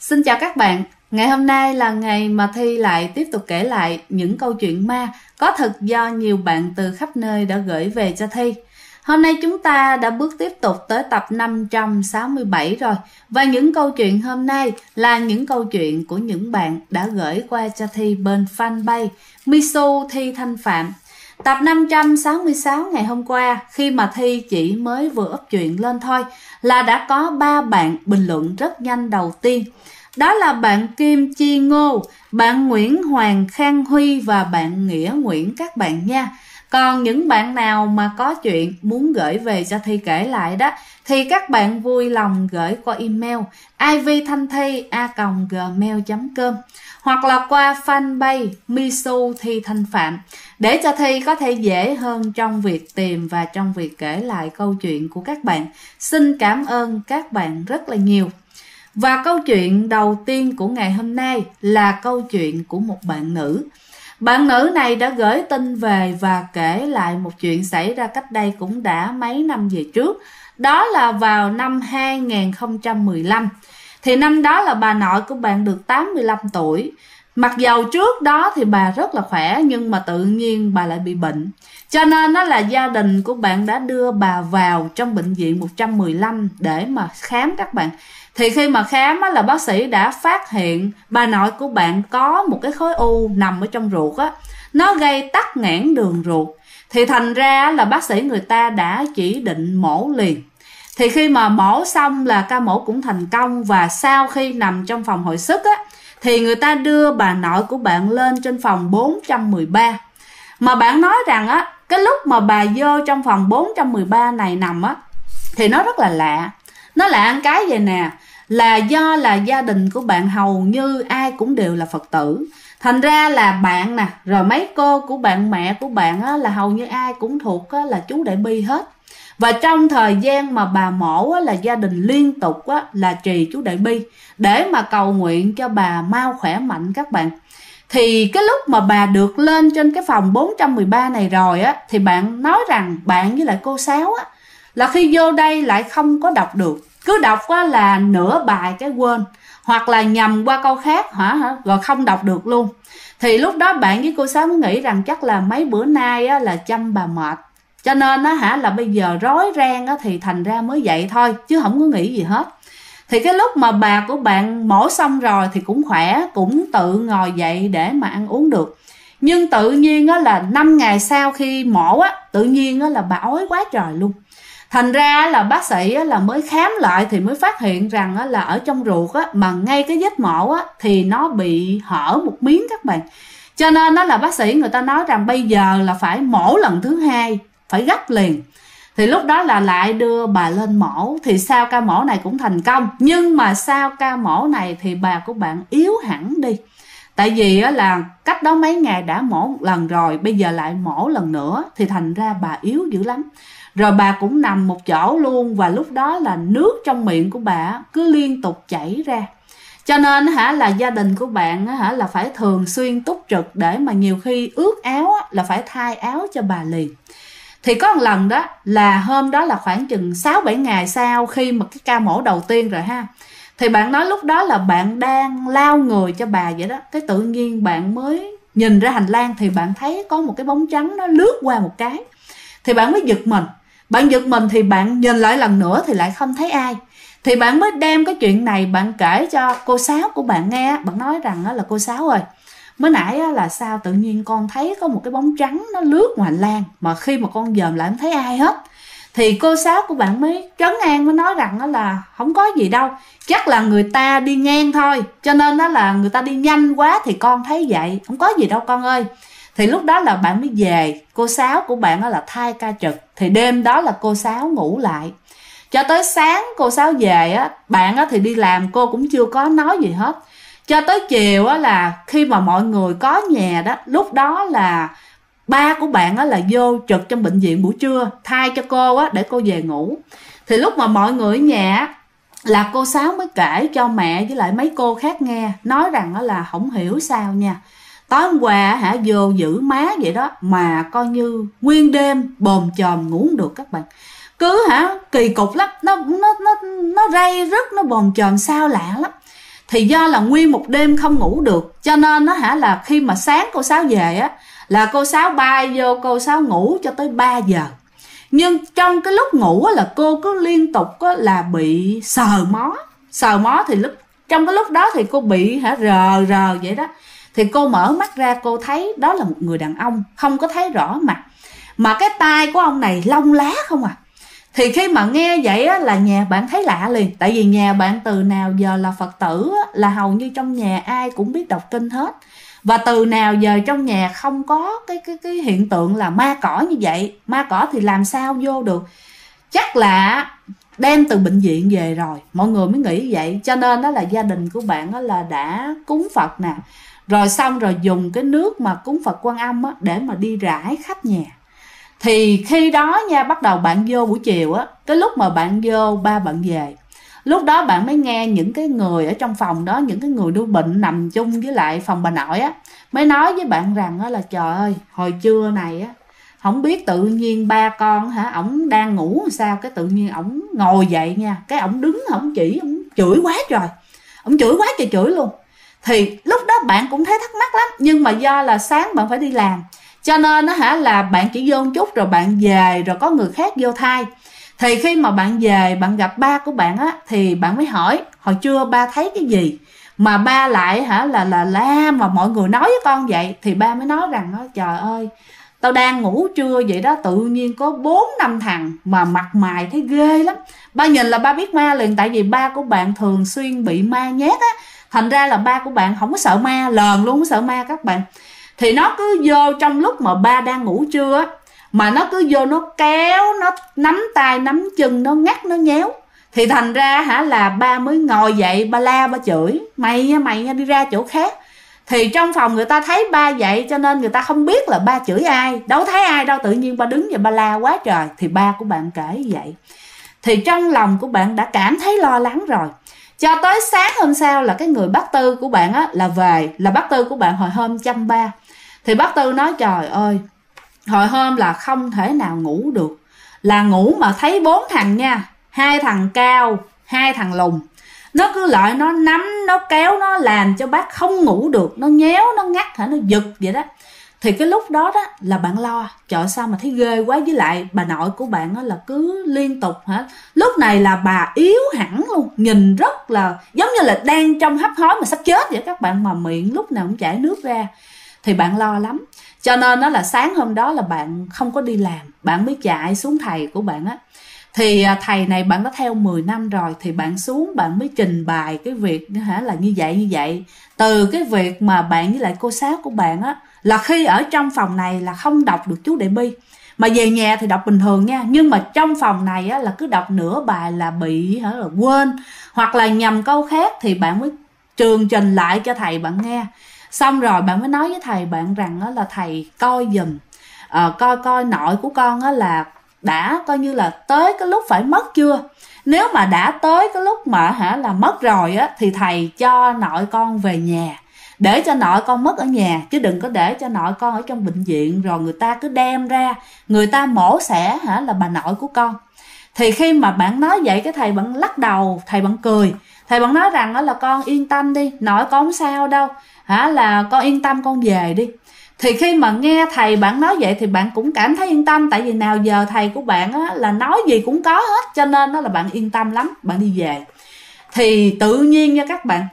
Xin chào các bạn, ngày hôm nay là ngày mà Thi lại tiếp tục kể lại những câu chuyện ma có thật do nhiều bạn từ khắp nơi đã gửi về cho Thi. Hôm nay chúng ta đã bước tiếp tục tới tập 567 rồi. Và những câu chuyện hôm nay là những câu chuyện của những bạn đã gửi qua cho Thi bên fanpage Misu Thi Thanh Phạm. Tập 566 ngày hôm qua, khi mà Thi chỉ mới vừa up chuyện lên thôi, là đã có 3 bạn bình luận rất nhanh đầu tiên. Đó là bạn Kim Chi Ngô, bạn Nguyễn Hoàng Khang Huy và bạn Nghĩa Nguyễn các bạn nha. Còn những bạn nào mà có chuyện muốn gửi về cho Thi kể lại đó, thì các bạn vui lòng gửi qua email ivthanthi@gmail.com hoặc là qua fanpage Misu Thi Thanh Phạm để cho Thi có thể dễ hơn trong việc tìm và trong việc kể lại câu chuyện của các bạn. Xin cảm ơn các bạn rất là nhiều. Và câu chuyện đầu tiên của ngày hôm nay là câu chuyện của một bạn nữ. Bạn nữ này đã gửi tin về và kể lại một chuyện xảy ra cách đây cũng đã mấy năm về trước. Đó là vào năm 2015. Thì năm đó là bà nội của bạn được 85 tuổi. Mặc dầu trước đó thì bà rất là khỏe, nhưng mà tự nhiên bà lại bị bệnh. Cho nên đó là gia đình của bạn đã đưa bà vào trong bệnh viện 115 để mà khám các bạn. Thì khi mà khám á, là bác sĩ đã phát hiện bà nội của bạn có một cái khối u nằm ở trong ruột á, nó gây tắc nghẽn đường ruột. Thì thành ra là bác sĩ người ta đã chỉ định mổ liền. Thì khi mà mổ xong là ca mổ cũng thành công, và sau khi nằm trong phòng hồi sức á, thì người ta đưa bà nội của bạn lên trên phòng 413. Mà bạn nói rằng á, cái lúc mà bà vô trong phòng 413 này nằm á, thì nó rất là lạ. Nó lạ một cái vậy nè, là do là gia đình của bạn hầu như ai cũng đều là Phật tử. Thành ra là bạn nè, rồi mấy cô của bạn, mẹ của bạn á, là hầu như ai cũng thuộc á, là chú Đại Bi hết. Và trong thời gian mà bà mổ á, là gia đình liên tục á, là trì chú Đại Bi để mà cầu nguyện cho bà mau khỏe mạnh các bạn. Thì cái lúc mà bà được lên trên cái phòng 413 này rồi á, thì bạn nói rằng bạn với lại cô Sáu á, là khi vô đây lại không có đọc được. Cứ đọc á là nửa bài cái quên, hoặc là nhầm qua câu khác rồi không đọc được luôn. Thì lúc đó bạn với cô Sáu mới nghĩ rằng chắc là mấy bữa nay á, là chăm bà mệt, cho nên á là bây giờ rối ren á, thì thành ra mới vậy thôi, chứ không có nghĩ gì hết. Thì cái lúc mà bà của bạn mổ xong rồi thì cũng khỏe, cũng tự ngồi dậy để mà ăn uống được. Nhưng tự nhiên á, là 5 ngày sau khi mổ á, tự nhiên á, là bà ói quá trời luôn. Thành ra là bác sĩ á, là mới khám lại thì mới phát hiện rằng á, là ở trong ruột á, mà ngay cái vết mổ á, thì nó bị hở một miếng các bạn. Cho nên đó là bác sĩ người ta nói rằng bây giờ là phải mổ lần thứ 2, phải gấp liền. Thì lúc đó là lại đưa bà lên mổ. Thì sau ca mổ này cũng thành công. Nhưng mà sau ca mổ này thì bà của bạn yếu hẳn đi. Tại vì á, là cách đó mấy ngày đã mổ một lần rồi, bây giờ lại mổ lần nữa, thì thành ra bà yếu dữ lắm. Rồi bà cũng nằm một chỗ luôn, và lúc đó là nước trong miệng của bà cứ liên tục chảy ra. Cho nên là gia đình của bạn là phải thường xuyên túc trực, để mà nhiều khi ướt áo là phải thay áo cho bà liền. Thì có một lần đó là hôm đó là khoảng chừng 6-7 ngày sau khi mà cái ca mổ đầu tiên rồi ha. Thì bạn nói lúc đó là bạn đang lau người cho bà vậy đó. Cái tự nhiên bạn mới nhìn ra hành lang thì bạn thấy có một cái bóng trắng nó lướt qua một cái. Thì bạn mới giật mình. Bạn giật mình thì bạn nhìn lại lần nữa thì lại không thấy ai. Thì bạn mới đem cái chuyện này bạn kể cho cô Sáu của bạn nghe. Bạn nói rằng là cô Sáu ơi, mới nãy là sao tự nhiên con thấy có một cái bóng trắng nó lướt ngoài hành lang, mà khi mà con dòm lại không thấy ai hết. Thì cô Sáu của bạn mới trấn an, mới nói rằng là không có gì đâu, chắc là người ta đi ngang thôi, cho nên đó là người ta đi nhanh quá thì con thấy vậy, không có gì đâu con ơi. Thì lúc đó là bạn mới về. Cô Sáu của bạn là thay ca trực. Thì đêm đó là cô Sáu ngủ lại. Cho tới sáng cô Sáu về á, bạn á thì đi làm, cô cũng chưa có nói gì hết. Cho tới chiều á, là khi mà mọi người có nhà đó, lúc đó là ba của bạn á, là vô trực trong bệnh viện buổi trưa thay cho cô á, để cô về ngủ. Thì lúc mà mọi người ở nhà là cô Sáu mới kể cho mẹ với lại mấy cô khác nghe, nói rằng á, là không hiểu sao nha, tối hôm qua vô giữ má vậy đó, mà coi như nguyên đêm bồm chồm ngủ không được các bạn. Cứ kỳ cục lắm, nó rây rứt, nó bồm chồm sao lạ lắm. Thì do là nguyên một đêm không ngủ được, cho nên nó là khi mà sáng cô Sáu về á, là cô Sáu bay vô cô Sáu ngủ cho tới 3 giờ. Nhưng trong cái lúc ngủ là cô cứ liên tục là bị sờ mó. Thì trong cái lúc đó thì cô bị rờ vậy đó. Thì cô mở mắt ra, cô thấy đó là một người đàn ông, không có thấy rõ mặt, mà cái tai của ông này lông lá không à. Thì khi mà nghe vậy á, là nhà bạn thấy lạ liền. Tại vì nhà bạn từ nào giờ là Phật tử á, là hầu như trong nhà ai cũng biết đọc kinh hết. Và từ nào giờ trong nhà không có cái hiện tượng là ma cỏ như vậy. Ma cỏ thì làm sao vô được. Chắc là đem từ bệnh viện về rồi, mọi người mới nghĩ vậy. Cho nên đó là gia đình của bạn đó là đã cúng Phật nè, rồi xong rồi dùng cái nước mà cúng Phật Quan Âm á, để mà đi rải khắp nhà. Thì khi đó nha, bắt đầu bạn vô buổi chiều á, cái lúc mà bạn vô ba bạn về, lúc đó bạn mới nghe những cái người ở trong phòng đó, những cái người đu bệnh nằm chung với lại phòng bà nội á, mới nói với bạn rằng á là trời ơi, hồi trưa này á, không biết tự nhiên ba con ổng đang ngủ sao, cái tự nhiên ổng ngồi dậy nha, cái ổng đứng ổng chỉ, ổng chửi quá trời, ổng chửi quá trời chửi luôn. Thì lúc đó bạn cũng thấy thắc mắc lắm, nhưng mà do là sáng bạn phải đi làm, cho nên là bạn chỉ vô một chút rồi bạn về, rồi có người khác vô thay. Thì khi mà bạn về, bạn gặp ba của bạn á, thì bạn mới hỏi hồi trưa ba thấy cái gì mà ba lại la mà mọi người nói với con vậy. Thì ba mới nói rằng trời ơi, tao đang ngủ trưa vậy đó, tự nhiên có 4-5 thằng mà mặt mày thấy ghê lắm. Ba nhìn là ba biết ma liền, tại vì ba của bạn thường xuyên bị ma nhát á, thành ra là ba của bạn không có sợ ma, lờn luôn, không có sợ ma các bạn. Thì nó cứ vô trong lúc mà ba đang ngủ trưa á, mà nó cứ vô nó kéo, nó nắm tay nắm chân, nó ngắt nó nhéo. Thì thành ra là ba mới ngồi dậy, ba la ba chửi mày nha, đi ra chỗ khác. Thì trong phòng người ta thấy ba vậy, cho nên người ta không biết là ba chửi ai, đâu thấy ai đâu, tự nhiên ba đứng và ba la quá trời. Thì ba của bạn kể vậy, thì trong lòng của bạn đã cảm thấy lo lắng rồi. Cho tới sáng hôm sau là cái người bác Tư của bạn á là về, là bác Tư của bạn hồi hôm chăm ba. Thì bác Tư nói trời ơi, hồi hôm là không thể nào ngủ được, là ngủ mà thấy 4 thằng nha, 2 thằng cao, 2 thằng lùn, nó cứ lại nó nắm, nó kéo, nó làm cho bác không ngủ được, nó nhéo, nó ngắt nó giật vậy đó. Thì cái lúc đó đó là bạn lo, trời sao mà thấy ghê quá. Với lại bà nội của bạn là cứ liên tục lúc này là bà yếu hẳn luôn, nhìn rất là giống như là đang trong hấp hối mà sắp chết vậy các bạn, mà miệng lúc nào cũng chảy nước ra. Thì bạn lo lắm, cho nên đó là sáng hôm đó là bạn không có đi làm, bạn mới chạy xuống thầy của bạn á. Thì thầy này bạn đã theo 10 năm rồi, thì bạn xuống bạn mới trình bày cái việc là như vậy. Từ cái việc mà bạn với lại cô Sáu của bạn á, là khi ở trong phòng này là không đọc được chú Đại Bi, mà về nhà thì đọc bình thường nha, nhưng mà trong phòng này á, là cứ đọc nửa bài là bị là quên, hoặc là nhầm câu khác. Thì bạn mới trường trình lại cho thầy bạn nghe. Xong rồi bạn mới nói với thầy bạn rằng là thầy coi giùm, coi nội của con là đã coi như là tới cái lúc phải mất chưa. Nếu mà đã tới cái lúc mà là mất rồi á, thì thầy cho nội con về nhà, để cho nội con mất ở nhà, chứ đừng có để cho nội con ở trong bệnh viện rồi người ta cứ đem ra, người ta mổ xẻ là bà nội của con. Thì khi mà bạn nói vậy, cái thầy bạn lắc đầu, thầy bạn cười, thầy bạn nói rằng là con yên tâm đi, nội con không sao đâu, là con yên tâm, con về đi. Thì khi mà nghe thầy bạn nói vậy thì bạn cũng cảm thấy yên tâm, tại vì nào giờ thầy của bạn là nói gì cũng có hết, cho nên đó là bạn yên tâm lắm, bạn đi về. Thì tự nhiên nha các bạn,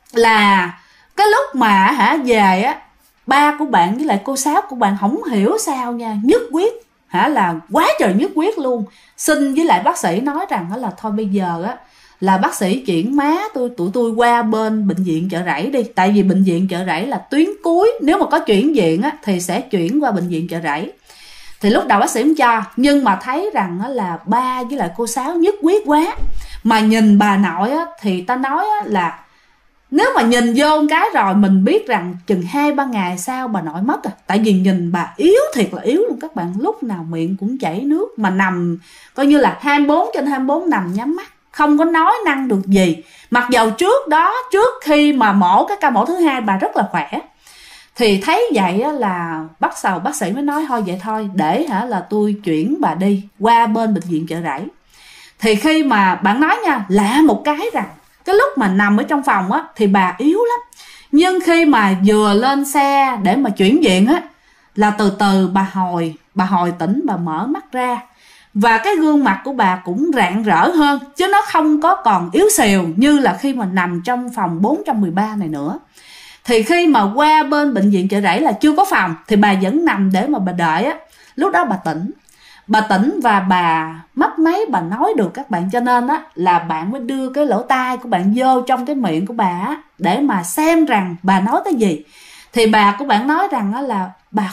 là cái lúc mà về á, ba của bạn với lại cô Sáu của bạn không hiểu sao nha, nhất quyết là quá trời nhất quyết luôn, xin với lại bác sĩ nói rằng là thôi bây giờ á là bác sĩ chuyển má tụi tôi qua bên bệnh viện Chợ Rẫy đi, tại vì bệnh viện Chợ Rẫy là tuyến cuối, nếu mà có chuyển viện á thì sẽ chuyển qua bệnh viện Chợ Rẫy. Thì lúc đầu bác sĩ không cho, nhưng mà thấy rằng là ba với lại cô Sáu nhất quyết quá, mà nhìn bà nội á thì ta nói là nếu mà nhìn vô một cái rồi mình biết rằng chừng 2-3 ngày sau bà nội mất tại vì nhìn bà yếu thiệt là yếu luôn các bạn, lúc nào miệng cũng chảy nước, mà nằm coi như là 24/24 nằm nhắm mắt, không có nói năng được gì. Mặc dầu trước đó, trước khi mà mổ cái ca mổ thứ 2 bà rất là khỏe. Thì thấy vậy là bác sĩ mới nói thôi vậy thôi, để là tôi chuyển bà đi qua bên bệnh viện Chợ Rẫy. Thì khi mà bạn nói nha, lạ một cái rằng cái lúc mà nằm ở trong phòng á thì bà yếu lắm, nhưng khi mà vừa lên xe để mà chuyển viện á là từ từ bà hồi tỉnh, bà mở mắt ra, và cái gương mặt của bà cũng rạng rỡ hơn, chứ nó không có còn yếu xìu như là khi mà nằm trong phòng 413 này nữa. Thì khi mà qua bên bệnh viện Chợ Rẫy là chưa có phòng thì bà vẫn nằm để mà bà đợi á. Lúc đó bà tỉnh và bà mắt mấy bà nói được các bạn, cho nên á là bạn mới đưa cái lỗ tai của bạn vô trong cái miệng của bà á, để mà xem rằng bà nói cái gì. Thì bà của bạn nói rằng á là bà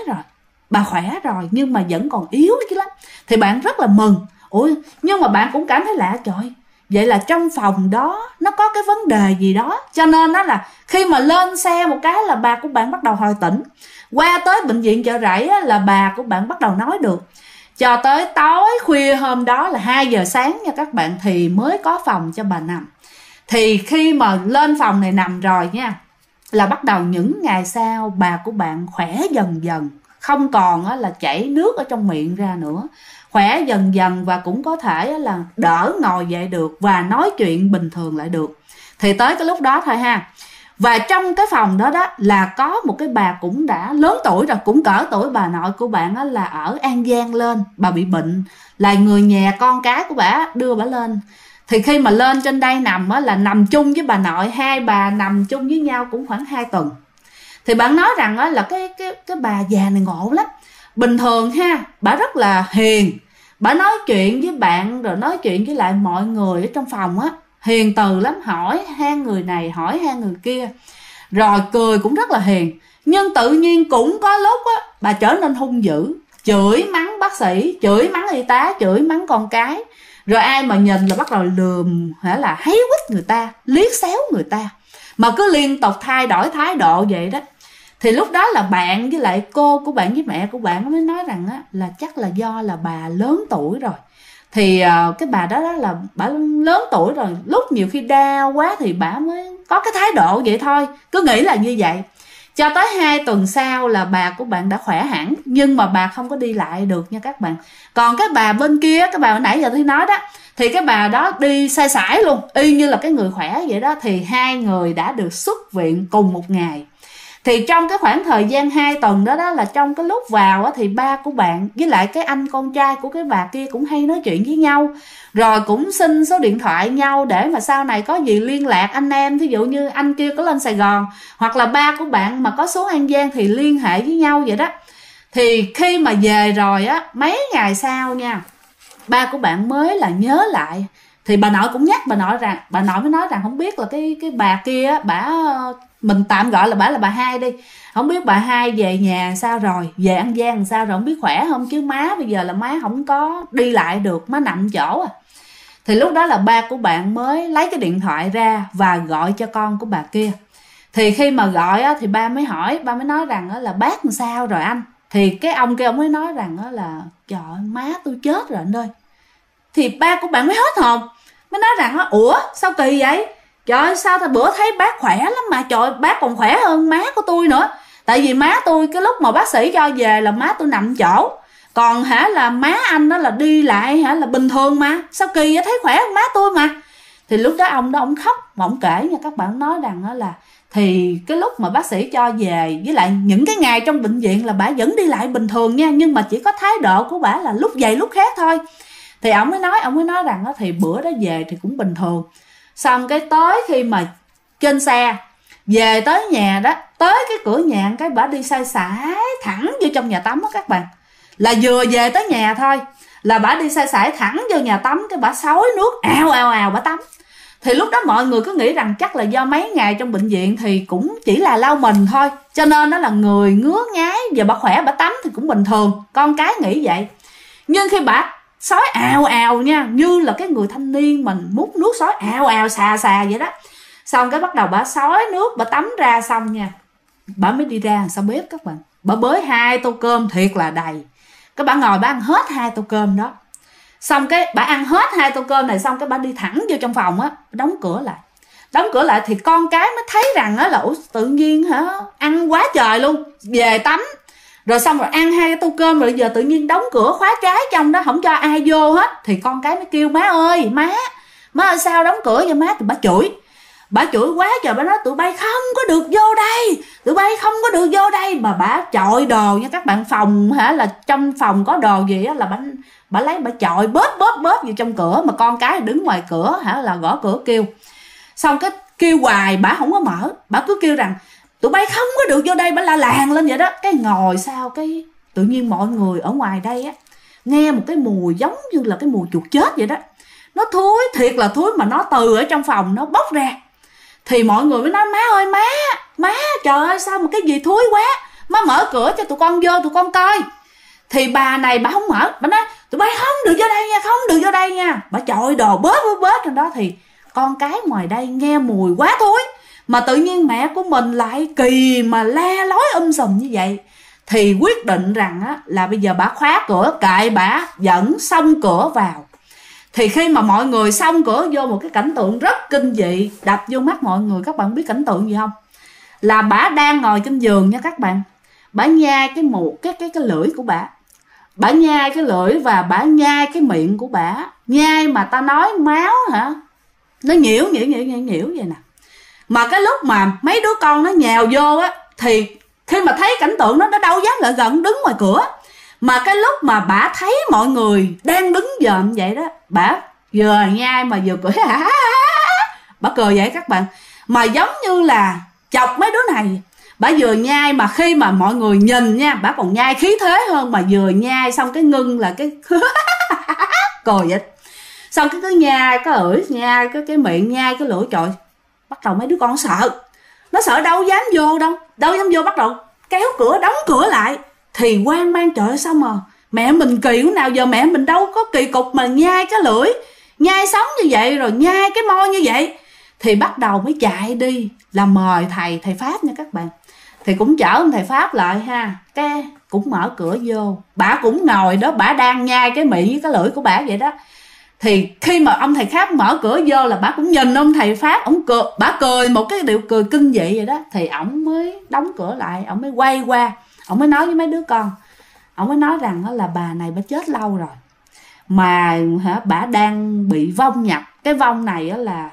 khỏe rồi nhưng mà vẫn còn yếu chứ lắm. Thì bạn rất là mừng. Ủa, nhưng mà bạn cũng cảm thấy lạ, trời, vậy là trong phòng đó nó có cái vấn đề gì đó, cho nên đó là khi mà lên xe một cái là bà của bạn bắt đầu hồi tỉnh. Qua tới bệnh viện Chợ Rẫy á, là bà của bạn bắt đầu nói được. Cho tới tối khuya hôm đó là 2 giờ sáng nha các bạn, thì mới có phòng cho bà nằm. Thì khi mà lên phòng này nằm rồi nha, là bắt đầu những ngày sau bà của bạn khỏe dần dần, không còn là chảy nước ở trong miệng ra nữa, khỏe dần dần và cũng có thể là đỡ ngồi dậy được và nói chuyện bình thường lại được. Thì tới cái lúc đó thôi ha. Và trong cái phòng đó đó là có một cái bà cũng đã lớn tuổi rồi, cũng cỡ tuổi bà nội của bạn á, là ở An Giang lên, bà bị bệnh, là người nhà con cái của bà đưa bà lên. Thì khi mà lên trên đây nằm á, là nằm chung với bà nội, hai bà nằm chung với nhau cũng khoảng 2 tuần. Thì bạn nói rằng á, là cái bà già này ngộ lắm. Bình thường ha, bà rất là hiền, bà nói chuyện với bạn rồi nói chuyện với lại mọi người ở trong phòng á, hiền từ lắm, hỏi han người này hỏi han người kia, rồi cười cũng rất là hiền. Nhưng tự nhiên cũng có lúc á bà trở nên hung dữ, chửi mắng bác sĩ, chửi mắng y tá, chửi mắng con cái, rồi ai mà nhìn là bắt đầu lườm hay là háy quýt người ta, liếc xéo người ta, mà cứ liên tục thay đổi thái độ vậy đó. Thì lúc đó là bạn với lại cô của bạn với mẹ của bạn mới nói rằng á, là chắc là do là bà lớn tuổi rồi. Thì cái bà đó là bà lớn tuổi rồi, lúc nhiều khi đau quá thì bà mới có cái thái độ vậy thôi, cứ nghĩ là như vậy. Cho tới 2 tuần sau là bà của bạn đã khỏe hẳn, nhưng mà bà không có đi lại được nha các bạn. Còn cái bà bên kia, cái bà hồi nãy giờ tôi nói đó, thì cái bà đó đi sai sải luôn, y như là cái người khỏe vậy đó. Thì hai người đã được xuất viện cùng một ngày. Thì trong cái khoảng thời gian 2 tuần đó là trong cái lúc vào á, thì ba của bạn với lại cái anh con trai của cái bà kia cũng hay nói chuyện với nhau, rồi cũng xin số điện thoại nhau để mà sau này có gì liên lạc anh em. Thí dụ như anh kia có lên Sài Gòn hoặc là ba của bạn mà có xuống An Giang thì liên hệ với nhau vậy đó. Thì khi mà về rồi á, mấy ngày sau nha, ba của bạn mới là nhớ lại. Thì bà nội cũng nhắc bà nội mới nói rằng không biết là cái bà kia á, bà, mình tạm gọi là bà là bà Hai đi, không biết bà Hai về nhà sao rồi, về An Giang sao rồi, không biết khỏe không, chứ má bây giờ là má không có đi lại được, má nằm chỗ à. Thì lúc đó là ba của bạn mới lấy cái điện thoại ra và gọi cho con của bà kia. Thì khi mà gọi á, thì ba mới hỏi, ba mới nói rằng á, là bác làm sao rồi anh. Thì cái ông kia ông mới nói rằng á, là trời ơi, má tôi chết rồi anh ơi. Thì ba của bạn mới hết hồn, mới nói rằng á, ủa sao kỳ vậy, trời ơi sao bữa thấy bác khỏe lắm mà, trời ơi, bác còn khỏe hơn má của tôi nữa. Tại vì má tôi cái lúc mà bác sĩ cho về là má tôi nằm chỗ, còn là má anh đó là đi lại là bình thường mà, sao kỳ vậy, thấy khỏe hơn má tôi mà. Thì lúc đó ông khóc, mà ông kể nha các bạn, nói rằng đó là thì cái lúc mà bác sĩ cho về với lại những cái ngày trong bệnh viện là bà vẫn đi lại bình thường nha, nhưng mà chỉ có thái độ của bà là lúc vậy lúc khác thôi. Thì ông mới nói rằng đó, thì bữa đó về thì cũng bình thường. Xong cái tới khi mà trên xe về tới nhà đó, tới cái cửa nhà cái bà đi sai sải thẳng vô trong nhà tắm đó các bạn. Là vừa về tới nhà thôi là bà đi sai sải thẳng vô nhà tắm, cái bà xối nước ào ào bà tắm. Thì lúc đó mọi người cứ nghĩ rằng chắc là do mấy ngày trong bệnh viện thì cũng chỉ là lau mình thôi, cho nên đó là người ngứa ngáy, giờ bà khỏe bà tắm thì cũng bình thường, con cái nghĩ vậy. Nhưng khi bà xối ào ào nha, như là cái người thanh niên mình múc nước xối ào ào xà xà vậy đó. Xong cái bắt đầu bà xối nước, bà tắm ra xong nha, bà mới đi ra sau bếp các bạn. Bà bới 2 tô cơm thiệt là đầy. Cái bà ngồi bà ăn hết 2 tô cơm đó. Xong cái bà ăn hết 2 tô cơm này, xong cái bà đi thẳng vô trong phòng á, đóng cửa lại. Đóng cửa lại thì con cái mới thấy rằng á là ủa tự nhiên ăn quá trời luôn, về tắm rồi xong rồi ăn 2 tô cơm rồi giờ tự nhiên đóng cửa khóa trái trong đó, không cho ai vô hết. Thì con cái mới kêu má ơi, má ơi sao đóng cửa vậy má? Thì bà chửi quá trời, bà nói tụi bay không có được vô đây, tụi bay không có được vô đây. Mà bà chọi đồ nha các bạn, phòng hả là trong phòng có đồ gì á là bà lấy bà chọi bóp vào trong cửa, mà con cái đứng ngoài cửa hả là gõ cửa kêu. Xong cái kêu hoài bà không có mở, bà cứ kêu rằng tụi bay không có được vô đây, bà la làng lên vậy đó. Cái ngồi sao cái tự nhiên mọi người ở ngoài đây á nghe một cái mùi giống như là cái mùi chuột chết vậy đó. Nó thúi, thiệt là thúi, mà nó từ ở trong phòng nó bốc ra. Thì mọi người mới nói má ơi má trời ơi sao mà cái gì thúi quá, má mở cửa cho tụi con vô tụi con coi. Thì bà này bà không mở, bà nói tụi bay không được vô đây nha, không được vô đây nha. Bà chọi đồ bớt trên đó. Thì con cái ngoài đây nghe mùi quá thúi, mà tự nhiên mẹ của mình lại kỳ mà la lối sùm như vậy. Thì quyết định rằng á, là bây giờ bà khóa cửa, kệ bà dẫn xông cửa vào. Thì khi mà mọi người xông cửa vô, một cái cảnh tượng rất kinh dị đập vô mắt mọi người. Các bạn biết cảnh tượng gì không? Là bà đang ngồi trên giường nha các bạn, bà nhai cái lưỡi của bà nhai cái lưỡi và bà nhai cái miệng của bà. Nhai mà ta nói máu hả, nó nhiễu vậy nè. Mà cái lúc mà mấy đứa con nó nhào vô á, thì khi mà thấy cảnh tượng đó, nó đâu dám lại gần, đứng ngoài cửa. Mà cái lúc mà bà thấy mọi người đang đứng dòm vậy đó, bà vừa nhai mà vừa cười bà cười vậy các bạn, mà giống như là chọc mấy đứa này. Bà vừa nhai mà khi mà mọi người nhìn nha, bà còn nhai khí thế hơn, mà vừa nhai xong cái ngưng là cái cười vậy. Xong cái cứ nhai cái lưỡi, nhai cái miệng, nhai cái lưỡi. Trời, bắt đầu mấy đứa con nó sợ đâu dám vô, bắt đầu kéo cửa, đóng cửa lại. Thì hoang mang, trời ơi sao mà mẹ mình kỳ của nào giờ, mẹ mình đâu có kỳ cục mà nhai cái lưỡi, nhai sống như vậy, rồi nhai cái môi như vậy. Thì bắt đầu mới chạy đi là mời thầy Pháp nha các bạn. Thì cũng chở ông thầy Pháp lại ha, cái cũng mở cửa vô. Bà cũng ngồi đó, bà đang nhai cái miệng với cái lưỡi của bà vậy đó. Thì khi mà ông thầy Pháp mở cửa vô là bà cũng nhìn ông thầy Pháp, ông cười, bà cười một cái điệu cười kinh dị vậy đó. Thì ổng mới đóng cửa lại, ổng mới quay qua, ổng mới nói với mấy đứa con, ổng mới nói rằng là bà này bà chết lâu rồi, mà bà đang bị vong nhập. Cái vong này là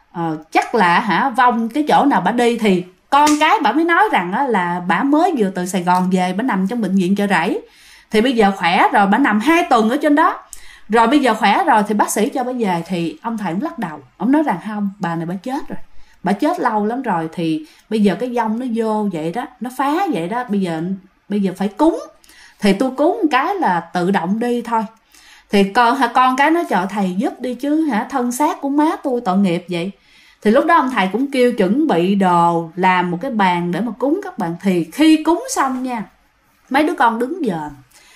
chắc là vong cái chỗ nào bà đi. Thì con cái bà mới nói rằng là bà mới vừa từ Sài Gòn về, bà nằm trong bệnh viện Chợ Rẫy. Thì bây giờ khỏe rồi, bà nằm 2 tuần ở trên đó. Rồi bây giờ khỏe rồi thì bác sĩ cho bà về. Thì ông thầy cũng lắc đầu, ông nói rằng không, bà này bà chết rồi, bà chết lâu lắm rồi. Thì bây giờ cái vong nó vô vậy đó, nó phá vậy đó, bây giờ phải cúng. Thì tôi cúng một cái là tự động đi thôi. Thì con cái nói trời thầy giúp đi chứ thân xác của má tôi tội nghiệp vậy. Thì lúc đó ông thầy cũng kêu chuẩn bị đồ, làm một cái bàn để mà cúng các bạn. Thì khi cúng xong nha, mấy đứa con đứng dòm,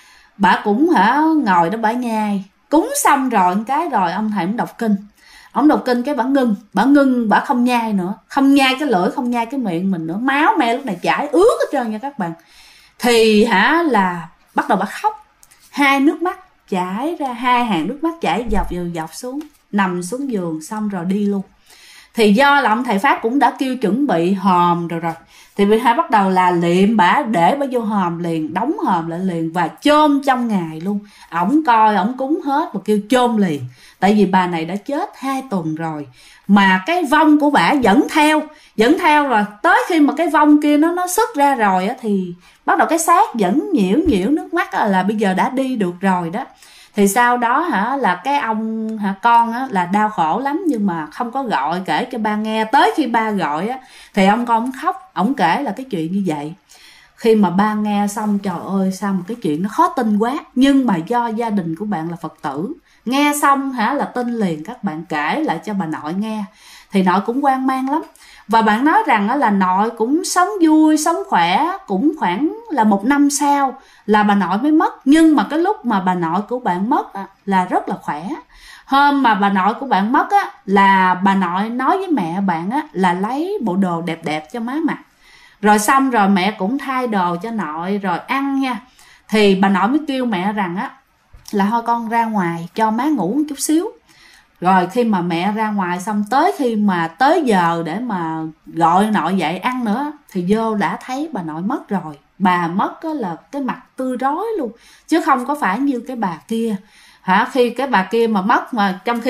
bà cũng ngồi đó bà nhai. Cúng xong rồi cái rồi ông thầy cũng đọc kinh. Ông đọc kinh cái bà ngưng, bà không nhai nữa, không nhai cái lưỡi, không nhai cái miệng mình nữa. Máu me lúc này chảy ướt hết trơn nha các bạn. Thì là bắt đầu bà khóc, 2 nước mắt chảy ra, 2 hàng nước mắt chảy dọc xuống, nằm xuống giường xong rồi đi luôn. Thì do là ông thầy Pháp cũng đã kêu chuẩn bị hòm rồi. Thì bị hai bắt đầu là liệm bả, để bả vô hòm liền, đóng hòm lại liền và chôn trong ngày luôn. Ổng coi, ổng cúng hết và kêu chôn liền. Tại vì bà này đã chết 2 tuần rồi, mà cái vong của bả dẫn theo rồi. Tới khi mà cái vong kia nó xuất ra rồi á, thì bắt đầu cái xác vẫn nhiễu nước mắt là bây giờ đã đi được rồi đó. Thì sau đó là cái ông con là đau khổ lắm, nhưng mà không có gọi kể cho ba nghe. Tới khi ba gọi thì ông con khóc, ổng kể là cái chuyện như vậy. Khi mà ba nghe xong, trời ơi sao mà cái chuyện nó khó tin quá. Nhưng mà do gia đình của bạn là Phật tử, nghe xong là tin liền. Các bạn kể lại cho bà nội nghe thì nội cũng hoang mang lắm. Và bạn nói rằng là nội cũng sống vui, sống khỏe, cũng khoảng là 1 năm sau là bà nội mới mất. Nhưng mà cái lúc mà bà nội của bạn mất là rất là khỏe. Hôm mà bà nội của bạn mất là bà nội nói với mẹ bạn là lấy bộ đồ đẹp đẹp cho má mặc. Rồi xong rồi mẹ cũng thay đồ cho nội rồi ăn nha. Thì bà nội mới kêu mẹ rằng là thôi con ra ngoài cho má ngủ một chút xíu. Rồi khi mà mẹ ra ngoài xong, tới khi mà tới giờ để mà gọi nội dậy ăn nữa thì vô đã thấy bà nội mất rồi. Bà mất là cái mặt tươi rói luôn, chứ không có phải như cái bà kia. Khi cái bà kia mà mất mà trong khi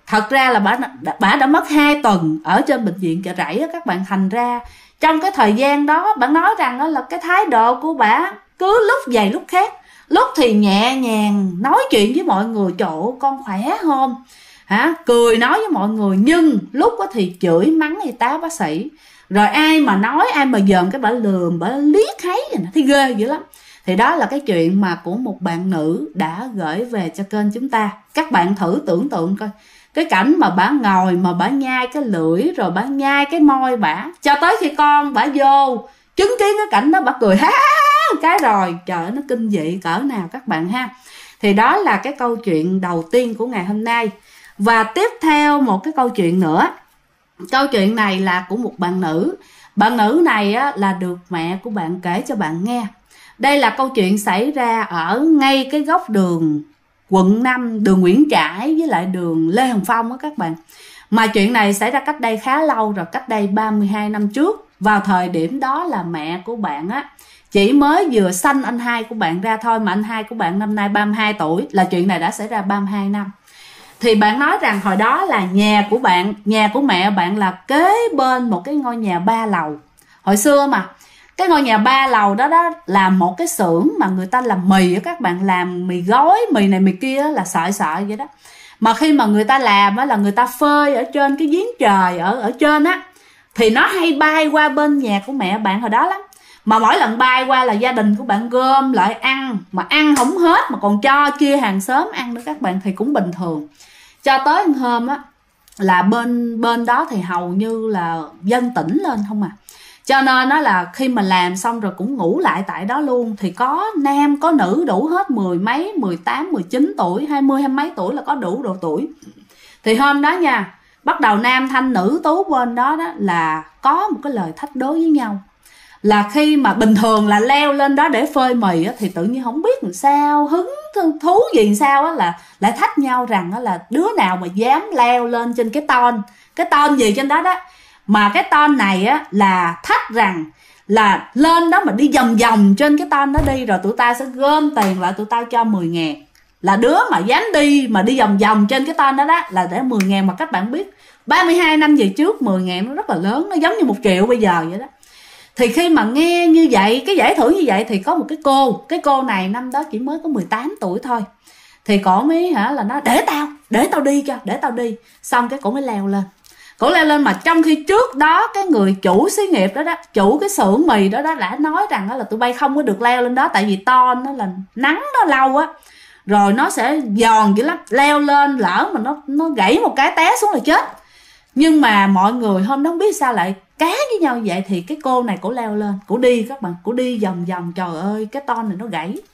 Thật ra là bà đã mất 2 tuần ở trên bệnh viện Chợ Rẫy á các bạn. Thành ra trong cái thời gian đó bạn nói rằng đó là cái thái độ của bà cứ lúc vậy lúc khác. Lúc thì nhẹ nhàng nói chuyện với mọi người, trời ơi con khỏe không hả, cười nói với mọi người, nhưng lúc đó thì chửi mắng y tá bác sĩ. Rồi ai mà nói, ai mà dòm cái bà lườm, bà liếc thấy thì ghê dữ lắm. Thì đó là cái chuyện mà của một bạn nữ đã gửi về cho kênh chúng ta. Các bạn thử tưởng tượng coi, cái cảnh mà bà ngồi mà bà nhai cái lưỡi rồi bà nhai cái môi bà, cho tới khi con bà vô chứng kiến cái cảnh đó bà cười ha cái rồi, trời nó kinh dị cỡ nào các bạn ha. Thì đó là cái câu chuyện đầu tiên của ngày hôm nay. Và tiếp theo một cái câu chuyện nữa. Câu chuyện này là của một bạn nữ. Bạn nữ này á, là được mẹ của bạn kể cho bạn nghe. Đây là câu chuyện xảy ra ở ngay cái góc đường quận 5, đường Nguyễn Trãi với lại đường Lê Hồng Phong á các bạn. Mà chuyện này xảy ra cách đây khá lâu rồi, cách đây 32 năm trước. Vào thời điểm đó là mẹ của bạn á chỉ mới vừa sanh anh hai của bạn ra thôi, mà anh hai của bạn năm nay 32 tuổi, là chuyện này đã xảy ra 32 năm. Thì bạn nói rằng hồi đó là nhà của bạn, nhà của mẹ bạn là kế bên một cái ngôi nhà 3 lầu. Hồi xưa mà cái ngôi nhà 3 lầu đó là một cái xưởng mà người ta làm mì á các bạn, làm mì gói, mì này mì kia là sợi vậy đó. Mà khi mà người ta làm á là người ta phơi ở trên cái giếng trời ở trên á, thì nó hay bay qua bên nhà của mẹ bạn hồi đó lắm. Mà mỗi lần bay qua là gia đình của bạn gom lại ăn, mà ăn không hết mà còn cho chia hàng xóm ăn nữa các bạn, thì cũng bình thường. Cho tới hôm á là bên đó thì hầu như là dân tỉnh lên không à. Cho nên nó là khi mà làm xong rồi cũng ngủ lại tại đó luôn. Thì có nam có nữ đủ hết, 10 mấy, 18, 19 tuổi, 20, 20 mấy tuổi là có đủ độ tuổi. Thì hôm đó nha, bắt đầu nam thanh nữ tú bên đó là có một cái lời thách đố với nhau. Là khi mà bình thường là leo lên đó để phơi mì á, thì tự nhiên không biết làm sao, hứng thú gì sao á, là lại thách nhau rằng á, là đứa nào mà dám leo lên trên cái ton gì trên đó đó. Mà cái ton này á là thách rằng là lên đó mà đi vòng vòng trên cái ton đó đi, rồi tụi ta sẽ gom tiền lại, tụi ta cho 10.000. Là đứa mà dám đi mà đi vòng vòng trên cái ton đó là để 10.000. Mà các bạn biết 32 năm về trước 10.000 nó rất là lớn, nó giống như 1 triệu bây giờ vậy đó. Thì khi mà nghe như vậy, cái giải thưởng như vậy, thì có một cái cô này năm đó chỉ mới có 18 tuổi thôi. Thì cổ mới là nó để tao đi cho, để tao đi. Xong cái cổ mới leo lên. Cổ leo lên mà trong khi trước đó cái người chủ xí nghiệp đó, chủ cái xưởng mì đó đã nói rằng là tụi bay không có được leo lên đó, tại vì ton nó là nắng nó lâu á, rồi nó sẽ giòn dữ lắm, leo lên lỡ mà nó gãy một cái té xuống là chết. Nhưng mà mọi người hôm đó không biết sao lại cá với nhau vậy. Thì cái cô này cổ leo lên, cổ đi các bạn, cổ đi vòng vòng, trời ơi cái ton này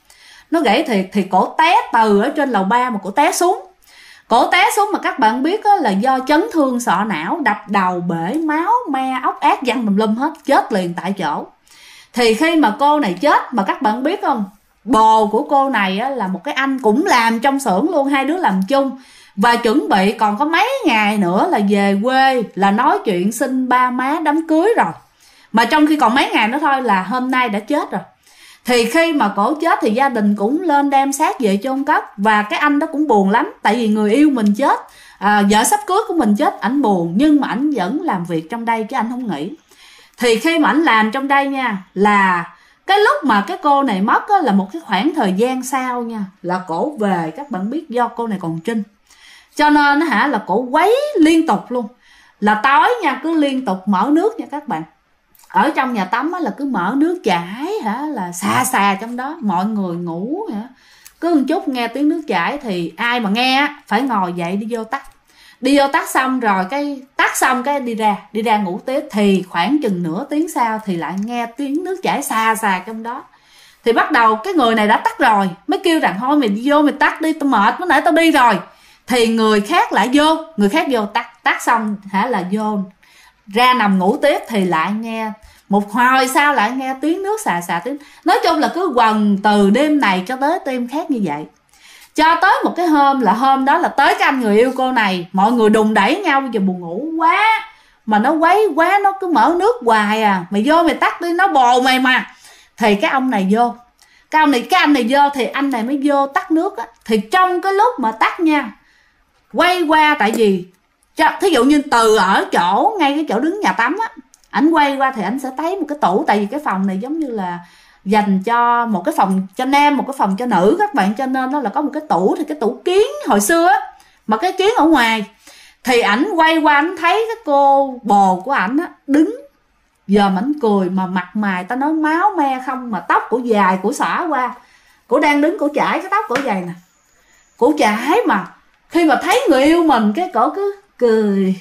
nó gãy thiệt. Thì cổ té từ ở trên lầu 3 mà cổ té xuống. Cổ té xuống mà các bạn biết là do chấn thương sọ não, đập đầu, bể máu, me, ốc ác văng tùm lum hết, chết liền tại chỗ. Thì khi mà cô này chết mà các bạn biết không, bồ của cô này là một cái anh cũng làm trong xưởng luôn, hai đứa làm chung. Và chuẩn bị còn có mấy ngày nữa là về quê, là nói chuyện xin ba má đám cưới rồi. Mà trong khi còn mấy ngày nữa thôi là hôm nay đã chết rồi. Thì khi mà cổ chết thì gia đình cũng lên đem xác về chôn cất. Và cái anh đó cũng buồn lắm, tại vì người yêu mình chết, vợ sắp cưới của mình chết, ảnh buồn. Nhưng mà ảnh vẫn làm việc trong đây chứ ảnh không nghỉ. Thì khi mà ảnh làm trong đây nha, là cái lúc mà cái cô này mất là một cái khoảng thời gian sau nha, là cổ về. Các bạn biết do cô này còn trinh, cho nên là cổ quấy liên tục luôn. Là tối nha, cứ liên tục mở nước nha các bạn. Ở trong nhà tắm là cứ mở nước chảy là xà trong đó. Mọi người ngủ cứ một chút nghe tiếng nước chảy thì ai mà nghe phải ngồi dậy đi vô tắt. Đi vô tắt xong rồi cái tắt xong cái đi ra ngủ tiếp. Thì khoảng chừng nửa tiếng sau thì lại nghe tiếng nước chảy xà trong đó. Thì bắt đầu cái người này đã tắt rồi, mới kêu rằng thôi mày đi vô mày tắt đi, tao mệt, mới nãy tao đi rồi. Thì người khác lại vô, tắt xong là vô ra nằm ngủ tiếp. Thì lại nghe một hồi sau lại nghe tiếng nước xà tiếng. Nói chung là cứ quần từ đêm này cho tới đêm khác như vậy. Cho tới một cái hôm đó là tới cái anh người yêu cô này, mọi người đùng đẩy nhau, bây giờ buồn ngủ quá mà nó quấy quá, nó cứ mở nước hoài à, mày vô mày tắt đi, nó bồ mày mà. Thì cái ông này vô, cái anh này vô thì anh này mới vô tắt nước á. Thì trong cái lúc mà tắt nha, quay qua, tại vì thí dụ như từ ở chỗ ngay cái chỗ đứng nhà tắm á, ảnh quay qua thì ảnh sẽ thấy một cái tủ, tại vì cái phòng này giống như là dành cho một cái phòng cho nam, một cái phòng cho nữ các bạn, cho nên nó là có một cái tủ, thì cái tủ kiến hồi xưa á, mà cái kiến ở ngoài, thì ảnh quay qua ảnh thấy cái cô bồ của ảnh á đứng, giờ ảnh cười mà mặt mày ta nói máu me không, mà tóc cổ dài, cổ xõa qua, cổ đang đứng cổ chải cái tóc cổ dài nè, cổ chải mà khi mà thấy người yêu mình cái cổ cứ cười,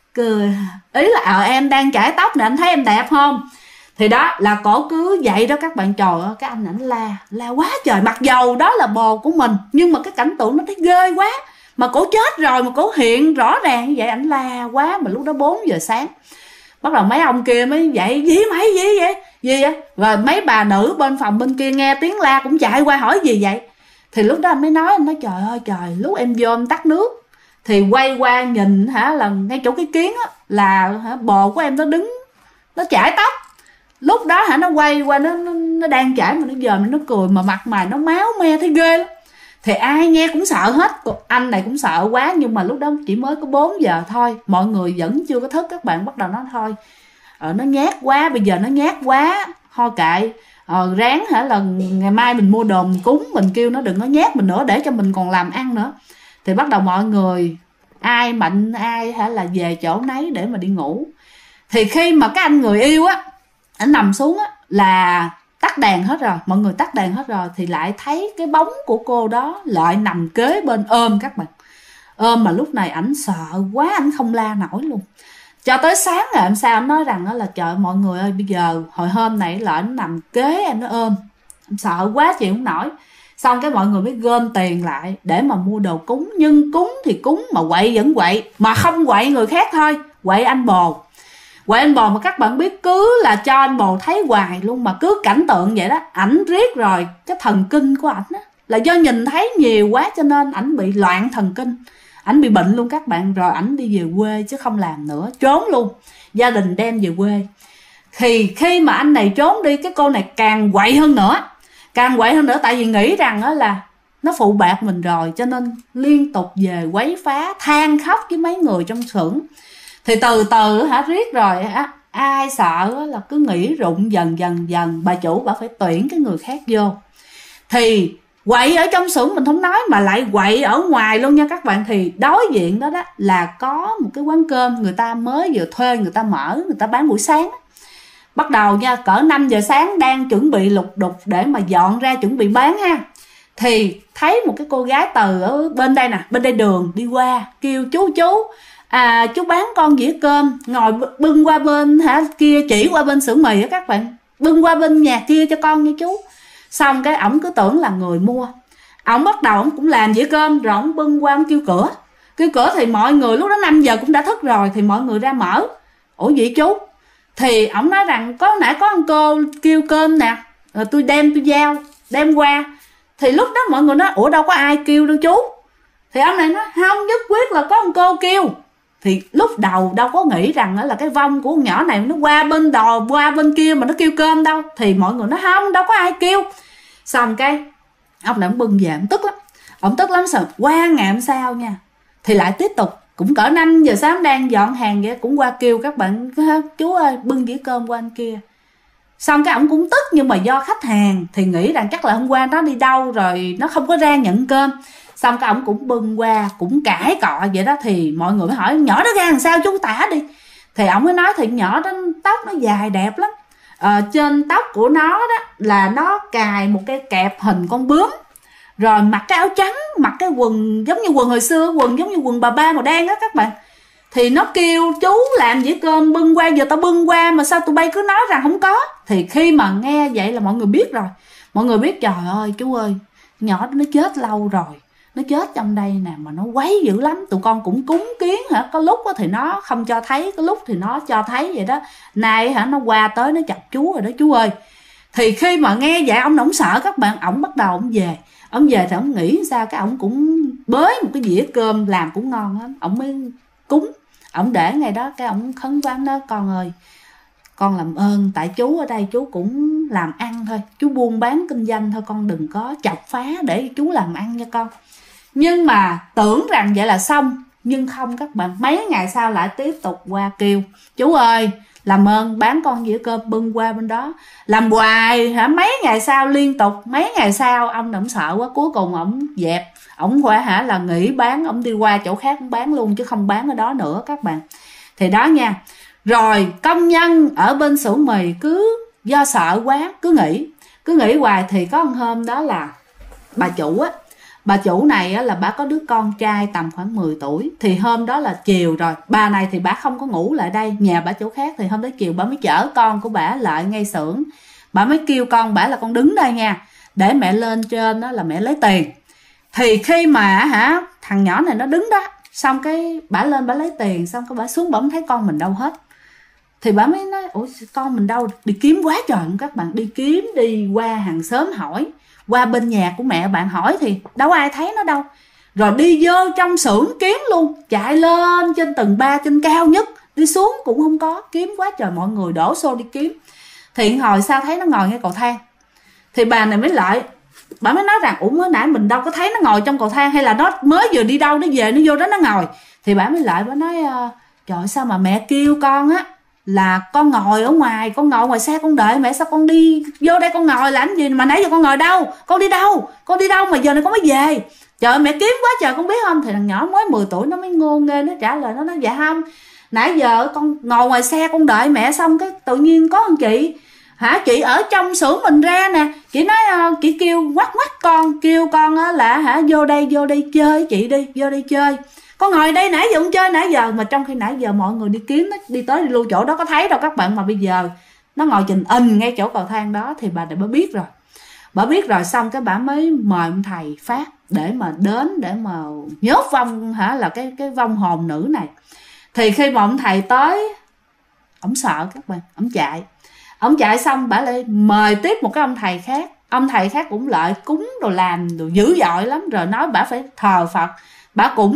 ý là em đang chải tóc nè, anh thấy em đẹp không? Thì đó là cổ cứ vậy đó các bạn. Trời ơi, cái anh ảnh la quá trời, mặc dầu đó là bồ của mình, nhưng mà cái cảnh tượng nó thấy ghê quá, mà cổ chết rồi mà cổ hiện rõ ràng như vậy, ảnh la quá. Mà lúc đó 4 giờ sáng, bắt đầu mấy ông kia mới dậy, gì mày gì vậy? Rồi mấy bà nữ bên phòng bên kia nghe tiếng la cũng chạy qua hỏi gì vậy. Thì lúc đó anh mới nói, anh nói trời ơi trời, lúc em vô em tắt nước thì quay qua nhìn là ngay chỗ cái kiến á, là bồ của em nó đứng, nó chải tóc. Lúc đó nó quay qua, nó đang chải mà nó dòm, nó cười mà mặt mày nó máu me thấy ghê lắm. Thì ai nghe cũng sợ hết, anh này cũng sợ quá. Nhưng mà lúc đó chỉ mới có 4 giờ thôi, mọi người vẫn chưa có thức. Các bạn bắt đầu nói thôi, nó nhát quá, bây giờ nó nhát quá, thôi kệ, ráng là ngày mai mình mua đồ mình cúng, mình kêu nó đừng có nhát mình nữa để cho mình còn làm ăn nữa. Thì bắt đầu mọi người ai mạnh ai là về chỗ nấy để mà đi ngủ. Thì khi mà cái anh người yêu á, anh nằm xuống á là tắt đèn hết rồi, mọi người tắt đèn hết rồi, thì lại thấy cái bóng của cô đó lại nằm kế bên ôm các bạn. Ôm mà lúc này ảnh sợ quá, ảnh không la nổi luôn. Cho tới sáng ngày hôm sau, anh nói rằng đó là trời mọi người ơi, bây giờ hồi hôm này là ảnh nằm kế em, nó ôm, em sợ quá chịu không nổi. Xong cái mọi người mới gom tiền lại để mà mua đồ cúng. Nhưng cúng thì cúng mà quậy vẫn quậy, mà không quậy người khác thôi, quậy anh bồ. Quậy anh bồ mà các bạn biết, cứ là cho anh bồ thấy hoài luôn, mà cứ cảnh tượng vậy đó. Ảnh riết rồi, cái thần kinh của ảnh á là do nhìn thấy nhiều quá cho nên ảnh bị loạn thần kinh, ảnh bị bệnh luôn các bạn. Rồi ảnh đi về quê chứ không làm nữa, trốn luôn, gia đình đem về quê. Thì khi mà anh này trốn đi, cái cô này càng quậy hơn nữa, tại vì nghĩ rằng đó là nó phụ bạc mình rồi, cho nên liên tục về quấy phá, than khóc với mấy người trong xưởng. Thì từ từ riết rồi ai sợ là cứ nghĩ rụng dần, bà chủ bà phải tuyển cái người khác vô. Thì quậy ở trong xưởng mình không nói, mà lại quậy ở ngoài luôn nha các bạn. Thì đối diện đó là có một cái quán cơm người ta mới vừa thuê, người ta mở, người ta bán buổi sáng. Bắt đầu nha, cỡ 5 giờ sáng đang chuẩn bị lục đục để mà dọn ra chuẩn bị bán ha. Thì thấy một cái cô gái từ ở bên đây nè, bên đây đường đi qua, kêu chú chú bán con dĩa cơm, ngồi bưng qua bên kia, chỉ qua bên xưởng mì á các bạn, bưng qua bên nhà kia cho con nha chú. Xong cái ổng cứ tưởng là người mua, ổng bắt đầu ổng cũng làm dĩa cơm, rồi ổng bưng qua ổng kêu cửa. Thì mọi người lúc đó 5 giờ cũng đã thức rồi, thì mọi người ra mở. Ủa vậy chú? Thì ổng nói rằng nãy có con cô kêu cơm nè, rồi tôi đem qua. Thì lúc đó mọi người nói ủa đâu có ai kêu đâu chú. Thì ông này nói không, nhất quyết là có con cô kêu. Thì lúc đầu đâu có nghĩ rằng là cái vong của con nhỏ này nó qua bên kia mà nó kêu cơm đâu. Thì mọi người nói không, đâu có ai kêu. Xong cái ông này ông bưng về, ông tức lắm. Sợ qua ngày hôm sau nha, thì lại tiếp tục, cũng cỡ 5 giờ sáng đang dọn hàng vậy, cũng qua kêu các bạn, chú ơi bưng dĩa cơm qua anh kia. Xong cái ổng cũng tức, nhưng mà do khách hàng thì nghĩ rằng chắc là hôm qua nó đi đâu rồi nó không có ra nhận cơm. Xong cái ổng cũng bưng qua, cũng cãi cọ vậy đó. Thì mọi người mới hỏi nhỏ đó ra làm sao chú tả đi. Thì ổng mới nói thì nhỏ đó tóc nó dài đẹp lắm, trên tóc của nó đó là nó cài một cái kẹp hình con bướm, rồi mặc cái áo trắng, mặc cái quần giống như quần hồi xưa, quần giống như quần bà ba màu đen đó các bạn. Thì nó kêu chú làm dĩa cơm bưng qua, giờ tao bưng qua mà sao tụi bay cứ nói rằng không có. Thì khi mà nghe vậy là mọi người biết rồi, mọi người biết trời ơi chú ơi, nhỏ đó nó chết lâu rồi, nó chết trong đây nè, mà nó quấy dữ lắm. Tụi con cũng cúng kiến có lúc thì nó không cho thấy, có lúc thì nó cho thấy vậy đó. Nay nó qua tới nó chọc chú rồi đó chú ơi. Thì khi mà nghe vậy ông sợ các bạn, ổng bắt đầu ông về thì ông nghĩ sao, cái ổng cũng bới một cái dĩa cơm làm cũng ngon lắm, ổng mới cúng, ổng để ngay đó. Cái ổng khấn vái đó, con ơi con làm ơn, tại chú ở đây chú cũng làm ăn thôi, chú buôn bán kinh doanh thôi, con đừng có chọc phá để chú làm ăn nha con. Nhưng mà tưởng rằng vậy là xong, nhưng không các bạn. Mấy ngày sau lại tiếp tục qua kêu: chú ơi, làm ơn bán con dĩa cơm bưng qua bên đó. Làm hoài hả, mấy ngày sau liên tục. Mấy ngày sau ông ổng sợ quá, cuối cùng ổng dẹp, ổng qua là nghỉ bán, ổng đi qua chỗ khác ổng bán luôn, chứ không bán ở đó nữa các bạn. Thì đó nha. Rồi công nhân ở bên xưởng mì cứ do sợ quá cứ nghỉ hoài. Thì có một hôm đó là bà chủ á, bà chủ này á, là bà có đứa con trai tầm khoảng 10 tuổi. Thì hôm đó là chiều rồi, bà này thì bà không có ngủ lại đây, nhà bà chỗ khác. Thì hôm đó chiều bà mới chở con của bà lại ngay xưởng. Bà mới kêu con bà là con đứng đây nha, để mẹ lên trên đó là mẹ lấy tiền. Thì khi mà thằng nhỏ này nó đứng đó, xong cái bà lên bà lấy tiền, xong cái bà xuống bà không thấy con mình đâu hết. Thì bà mới nói: ủa con mình đâu? Đi kiếm quá trời không các bạn, đi kiếm, đi qua hàng xóm hỏi, qua bên nhà của mẹ bạn hỏi thì đâu ai thấy nó đâu. Rồi đi vô trong xưởng kiếm luôn, chạy lên trên tầng 3 trên cao nhất, đi xuống cũng không có, kiếm quá trời, mọi người đổ xô đi kiếm. Thì hồi sau thấy nó ngồi ngay cầu thang. Thì bà này mới lại, bà mới nói rằng: ủa mới nãy mình đâu có thấy nó ngồi trong cầu thang, hay là nó mới vừa đi đâu nó về nó vô đó nó ngồi. Thì bà mới lại, bà nói: trời sao mà mẹ kêu con á là con ngồi ở ngoài, con ngồi ngoài xe con đợi mẹ, sao con đi vô đây con ngồi làm gì mà nãy giờ con ngồi đâu, con đi đâu mà giờ này con mới về, trời mẹ kiếm quá trời con biết không. Thì thằng nhỏ mới 10 tuổi nó mới ngô nghê, nó trả lời, nó nói: dạ không, nãy giờ con ngồi ngoài xe con đợi mẹ, xong cái tự nhiên có anh chị chị ở trong xưởng mình ra nè, chị nói chị kêu quắt con, kêu con là vô đây chơi chị, đi vô đây chơi, con ngồi đây nãy giờ không chơi nãy giờ. Mà trong khi nãy giờ mọi người đi kiếm, nó đi tới đi lui chỗ đó có thấy đâu các bạn, mà bây giờ nó ngồi trình ngay chỗ cầu thang đó. Thì bà này bà biết rồi, xong cái bà mới mời ông thầy Phát để mà đến, để mà nhốt vong là cái vong hồn nữ này. Thì khi mà ông thầy tới, ổng sợ các bạn, ổng chạy xong bà lại mời tiếp một cái ông thầy khác. Ông thầy khác cũng lại cúng đồ, làm đồ dữ dội lắm, rồi nói bà phải thờ Phật. Bà cũng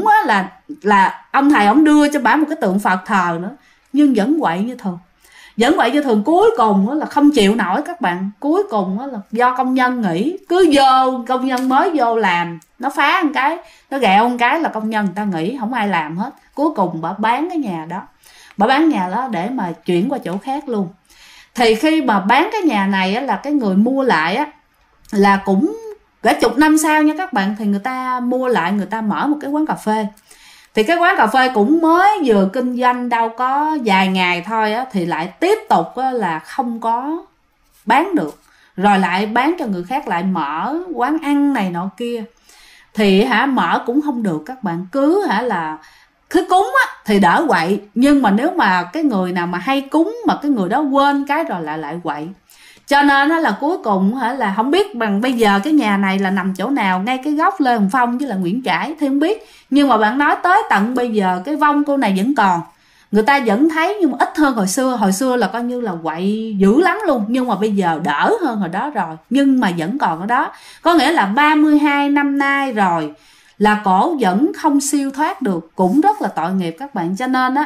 là ông thầy ổng đưa cho bà một cái tượng Phật thờ nữa, nhưng vẫn quậy như thường. Cuối cùng là không chịu nổi các bạn. Cuối cùng là do công nhân nghỉ, cứ vô công nhân mới vô làm, nó phá một cái, nó ghẹo một cái là công nhân người ta nghỉ, không ai làm hết. Cuối cùng bà bán cái nhà đó, để mà chuyển qua chỗ khác luôn. Thì khi mà bán cái nhà này là cái người mua lại là cũng cả chục năm sau nha các bạn. Thì người ta mua lại, người ta mở một cái quán cà phê. Thì cái quán cà phê cũng mới vừa kinh doanh đâu có vài ngày thôi thì lại tiếp tục là không có bán được, rồi lại bán cho người khác, lại mở quán ăn này nọ kia. Thì mở cũng không được các bạn, cứ cúng thì đỡ quậy, nhưng mà nếu mà cái người nào mà hay cúng mà cái người đó quên cái rồi lại quậy. Cho nên là cuối cùng là không biết bằng bây giờ cái nhà này là nằm chỗ nào, ngay cái góc Lê Hồng Phong với là Nguyễn Trãi thì không biết. Nhưng mà bạn nói tới tận bây giờ cái vong cô này vẫn còn, người ta vẫn thấy, nhưng mà ít hơn hồi xưa. Hồi xưa là coi như là quậy dữ lắm luôn, nhưng mà bây giờ đỡ hơn hồi đó rồi, nhưng mà vẫn còn ở đó. Có nghĩa là 32 năm nay rồi là cổ vẫn không siêu thoát được, cũng rất là tội nghiệp các bạn. Cho nên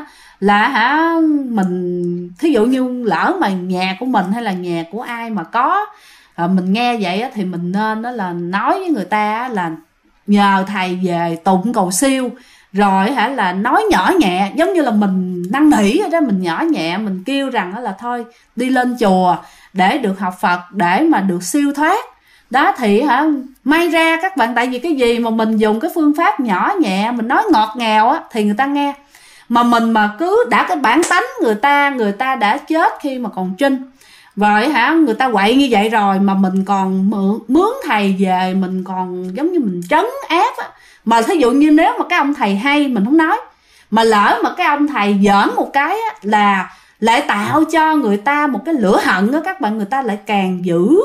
là mình thí dụ như lỡ mà nhà của mình hay là nhà của ai mà có mình nghe vậy thì mình nên là nói với người ta là nhờ thầy về tụng cầu siêu, rồi là nói nhỏ nhẹ, giống như là mình năn nỉ rồi đó, mình nhỏ nhẹ, mình kêu rằng là thôi đi lên chùa để được học Phật, để mà được siêu thoát đó. Thì may ra các bạn, tại vì cái gì mà mình dùng cái phương pháp nhỏ nhẹ, mình nói ngọt ngào thì người ta nghe. Mà mình mà cứ đã cái bản tánh người ta đã chết khi mà còn trinh, rồi người ta quậy như vậy rồi mà mình còn mướn thầy về, mình còn giống như mình trấn áp Mà thí dụ như nếu mà cái ông thầy hay mình không nói, mà lỡ mà cái ông thầy giỡn một cái là lại tạo cho người ta một cái lửa hận các bạn, người ta lại càng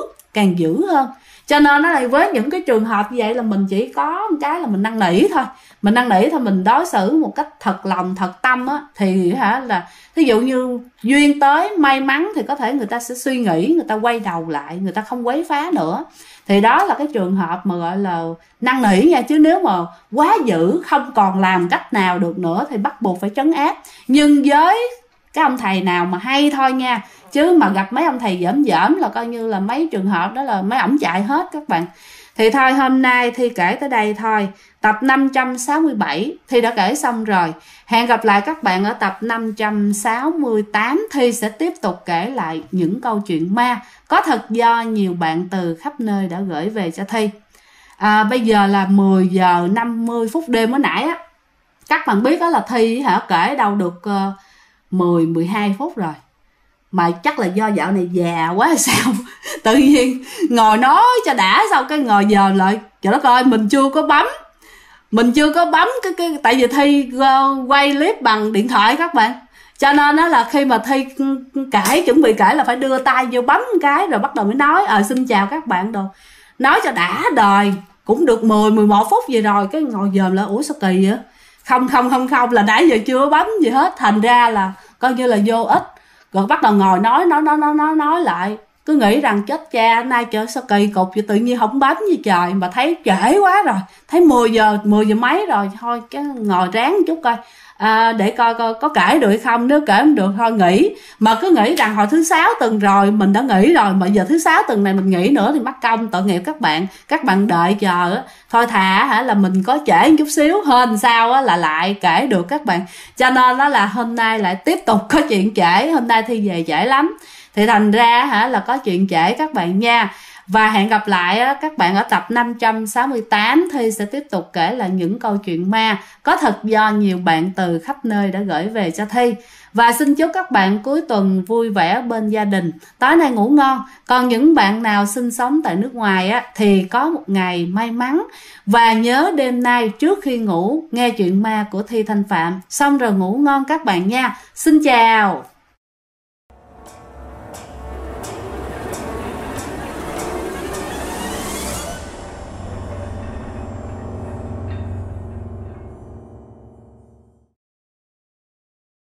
dữ hơn. Cho nên nó là với những cái trường hợp như vậy là mình chỉ có một cái là mình năn nỉ thôi, mình đối xử một cách thật lòng thật tâm thì là ví dụ như duyên tới may mắn thì có thể người ta sẽ suy nghĩ, người ta quay đầu lại, người ta không quấy phá nữa. Thì đó là cái trường hợp mà gọi là năn nỉ nha. Chứ nếu mà quá dữ không còn làm cách nào được nữa thì bắt buộc phải trấn áp. Nhưng với cái ông thầy nào mà hay thôi nha, chứ mà gặp mấy ông thầy dởm là coi như là mấy trường hợp đó là mấy ổng chạy hết các bạn. Thì thôi hôm nay Thi kể tới đây thôi. Tập 567 Thi đã kể xong rồi. Hẹn gặp lại các bạn ở tập 568. Thi sẽ tiếp tục kể lại những câu chuyện ma có thật do nhiều bạn từ khắp nơi đã gửi về cho Thi. Bây giờ là 10 giờ 50 phút đêm mới nãy á. Các bạn biết đó là Thi kể đâu được 10-12 phút rồi. Mà chắc là do dạo này già quá hay sao tự nhiên ngồi nói cho đã, sau cái ngồi giờ lại trời đất ơi, mình chưa có bấm cái tại vì Thi quay clip bằng điện thoại các bạn, cho nên đó là khi mà Thi chuẩn bị kể là phải đưa tay vô bấm cái rồi bắt đầu mới nói xin chào các bạn đồ, nói cho đã đời. Cũng được 10-11 phút vậy rồi cái ngồi dòm lại ủa sao kỳ vậy, không là nãy giờ chưa bấm gì hết, thành ra là coi như là vô ích. Rồi bắt đầu ngồi nói lại, cứ nghĩ rằng chết cha nay trời sao kỳ cục vậy, tự nhiên không bấm gì trời, mà thấy trễ quá rồi, thấy 10 giờ mấy rồi, thôi cái ngồi ráng chút coi để coi có kể được hay không, nếu kể không được thôi nghỉ. Mà cứ nghĩ rằng hồi thứ 6 tuần rồi mình đã nghỉ rồi, mà giờ thứ 6 tuần này mình nghỉ nữa thì mắc công, tội nghiệp các bạn đợi chờ á. Thôi thà là mình có trễ một chút xíu hơn sao là lại kể được các bạn. Cho nên đó là hôm nay lại tiếp tục có chuyện trễ, hôm nay Thi về trễ lắm thì thành ra là có chuyện trễ các bạn nha. Và hẹn gặp lại các bạn ở tập 568. Thi sẽ tiếp tục kể lại những câu chuyện ma có thật do nhiều bạn từ khắp nơi đã gửi về cho Thi. Và xin chúc các bạn cuối tuần vui vẻ bên gia đình, tối nay ngủ ngon. Còn những bạn nào sinh sống tại nước ngoài thì có một ngày may mắn. Và nhớ đêm nay trước khi ngủ nghe chuyện ma của Thi Thanh Phạm, xong rồi ngủ ngon các bạn nha. Xin chào.